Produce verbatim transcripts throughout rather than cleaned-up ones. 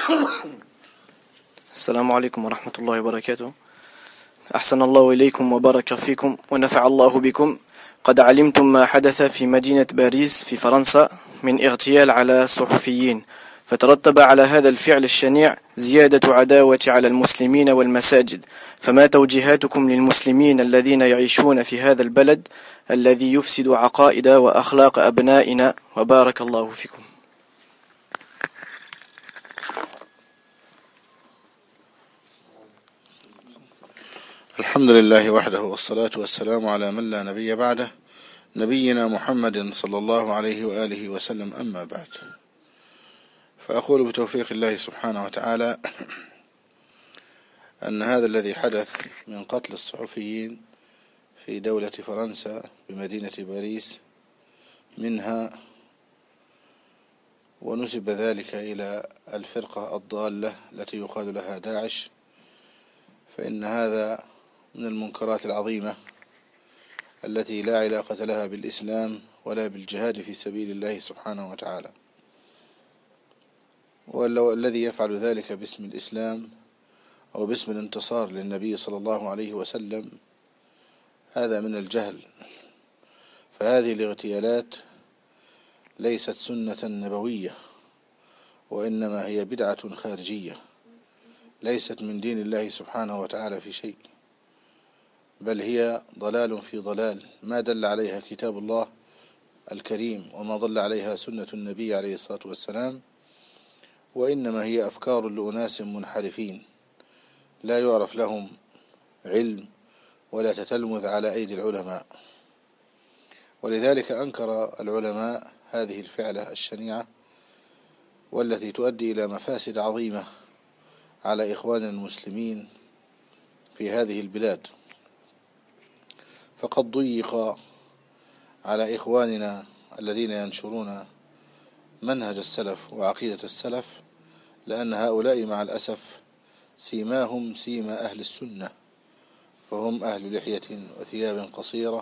السلام عليكم ورحمة الله وبركاته. أحسن الله إليكم وبارك فيكم ونفع الله بكم. قد علمتم ما حدث في مدينة باريس في فرنسا من اغتيال على صحفيين، فترتب على هذا الفعل الشنيع زيادة عداوة على المسلمين والمساجد. فما توجيهاتكم للمسلمين الذين يعيشون في هذا البلد الذي يفسد عقائد وأخلاق أبنائنا؟ وبارك الله فيكم. الحمد لله وحده، والصلاة والسلام على من لا نبي بعده، نبينا محمد صلى الله عليه وآله وسلم. أما بعد، فأقول بتوفيق الله سبحانه وتعالى أن هذا الذي حدث من قتل الصحفيين في دولة فرنسا بمدينة باريس منها، ونسب ذلك إلى الفرقة الضالة التي يقال لها داعش، فإن هذا من المنكرات العظيمة التي لا علاقة لها بالإسلام ولا بالجهاد في سبيل الله سبحانه وتعالى. والذي يفعل ذلك باسم الإسلام أو باسم الانتصار للنبي صلى الله عليه وسلم هذا من الجهل. فهذه الاغتيالات ليست سنة نبوية، وإنما هي بدعة خارجية ليست من دين الله سبحانه وتعالى في شيء، بل هي ضلال في ضلال ما دل عليها كتاب الله الكريم وما ضل عليها سنة النبي عليه الصلاة والسلام، وإنما هي أفكار لأناس منحرفين لا يعرف لهم علم ولا تتلمذ على أيدي العلماء. ولذلك أنكر العلماء هذه الفعلة الشنيعة والتي تؤدي إلى مفاسد عظيمة على إخواننا المسلمين في هذه البلاد. فقد ضيق على إخواننا الذين ينشرون منهج السلف وعقيدة السلف، لأن هؤلاء مع الأسف سيماهم سيما أهل السنة، فهم أهل لحية وثياب قصيرة،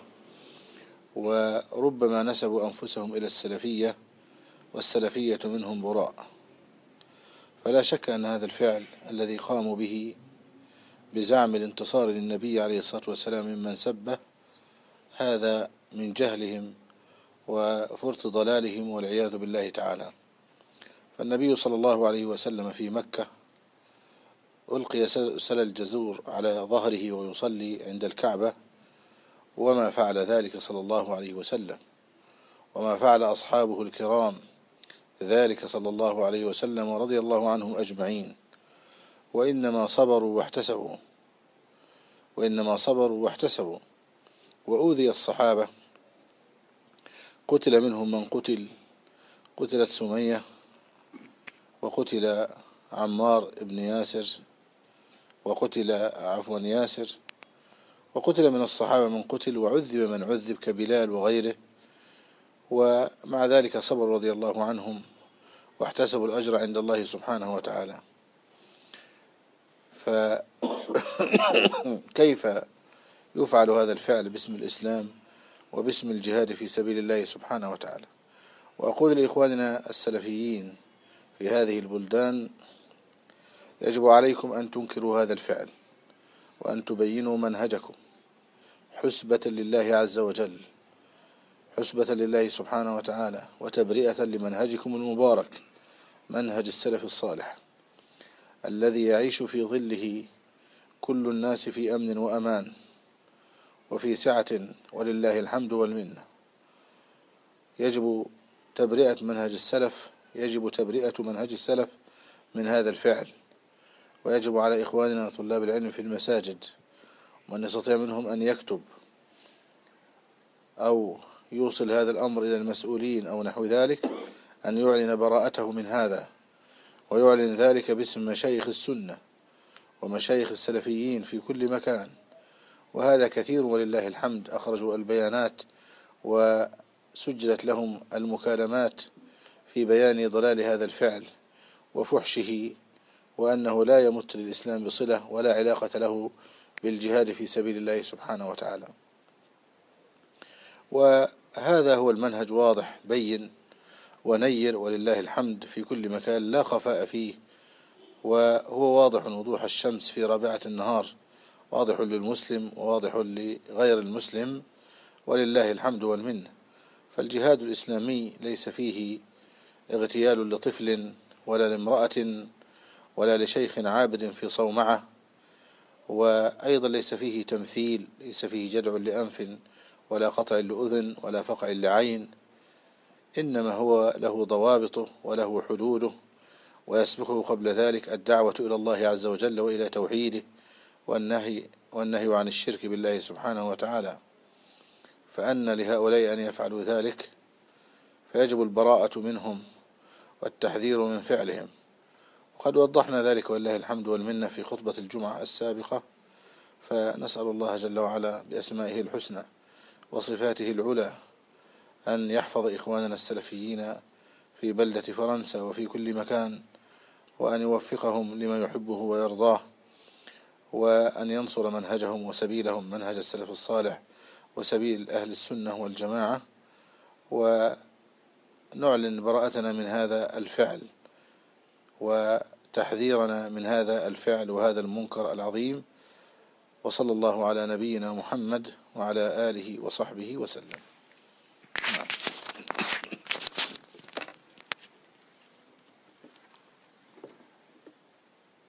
وربما نسبوا أنفسهم إلى السلفية والسلفية منهم براء. فلا شك أن هذا الفعل الذي قاموا به بزعم الانتصار للنبي عليه الصلاة والسلام ممن سبه هذا من جهلهم وفرط ضلالهم والعياذ بالله تعالى. فالنبي صلى الله عليه وسلم في مكة ألقي سل الجزور على ظهره ويصلي عند الكعبة، وما فعل ذلك صلى الله عليه وسلم، وما فعل أصحابه الكرام ذلك صلى الله عليه وسلم ورضي الله عنهم أجمعين، وإنما صبروا واحتسبوا وإنما صبروا واحتسبوا وأوذي الصحابة، قتل منهم من قتل، قتلت سمية، وقتل عمار بن ياسر، وقتل عفوا ياسر، وقتل من الصحابة من قتل، وعذب من عذب كبلال وغيره. ومع ذلك صبر رضي الله عنهم واحتسبوا الأجر عند الله سبحانه وتعالى. فكيف يفعل هذا الفعل باسم الإسلام وباسم الجهاد في سبيل الله سبحانه وتعالى؟ وأقول لإخواننا السلفيين في هذه البلدان يجب عليكم أن تنكروا هذا الفعل وأن تبينوا منهجكم حسبة لله عز وجل، حسبة لله سبحانه وتعالى، وتبرئة لمنهجكم المبارك، منهج السلف الصالح الذي يعيش في ظله كل الناس في أمن وأمان وفي سعة ولله الحمد والمنة. يجب تبرئة منهج السلف، يجب تبرئة منهج السلف من هذا الفعل، ويجب على إخواننا طلاب العلم في المساجد ومن يستطيع منهم أن يكتب أو يوصل هذا الأمر إلى المسؤولين أو نحو ذلك أن يعلن براءته من هذا، ويعلن ذلك باسم مشايخ السنة ومشايخ السلفيين في كل مكان. وهذا كثير ولله الحمد، أخرجوا البيانات وسجلت لهم المكالمات في بيان ضلال هذا الفعل وفحشه، وأنه لا يمت للإسلام بصلة ولا علاقة له بالجهاد في سبيل الله سبحانه وتعالى. وهذا هو المنهج واضح بين ونير ولله الحمد في كل مكان، لا خفاء فيه وهو واضح وضوح الشمس في رابعة النهار، واضح للمسلم وواضح لغير المسلم، ولله الحمد والمنة. فالجهاد الإسلامي ليس فيه اغتيال لطفل ولا لامرأة ولا لشيخ عابد في صومعة، وأيضا ليس فيه تمثيل، ليس فيه جدع لأنف ولا قطع لأذن ولا فقع لعين، إنما هو له ضوابطه وله حدوده، ويسبقه قبل ذلك الدعوة إلى الله عز وجل وإلى توحيده والنهي والنهي عن الشرك بالله سبحانه وتعالى. فأن لهؤلاء أن يفعلوا ذلك، فيجب البراءة منهم والتحذير من فعلهم. وقد وضحنا ذلك ولله الحمد والمنة في خطبة الجمعة السابقة، فنسأل الله جل وعلا بأسمائه الحسنى وصفاته العلى أن يحفظ إخواننا السلفيين في بلدة فرنسا وفي كل مكان، وأن يوفقهم لما يحبه ويرضاه، وأن ينصر منهجهم وسبيلهم، منهج السلف الصالح وسبيل أهل السنة والجماعة، ونعلن براءتنا من هذا الفعل وتحذيرنا من هذا الفعل وهذا المنكر العظيم. وصلى الله على نبينا محمد وعلى آله وصحبه وسلم. نعم.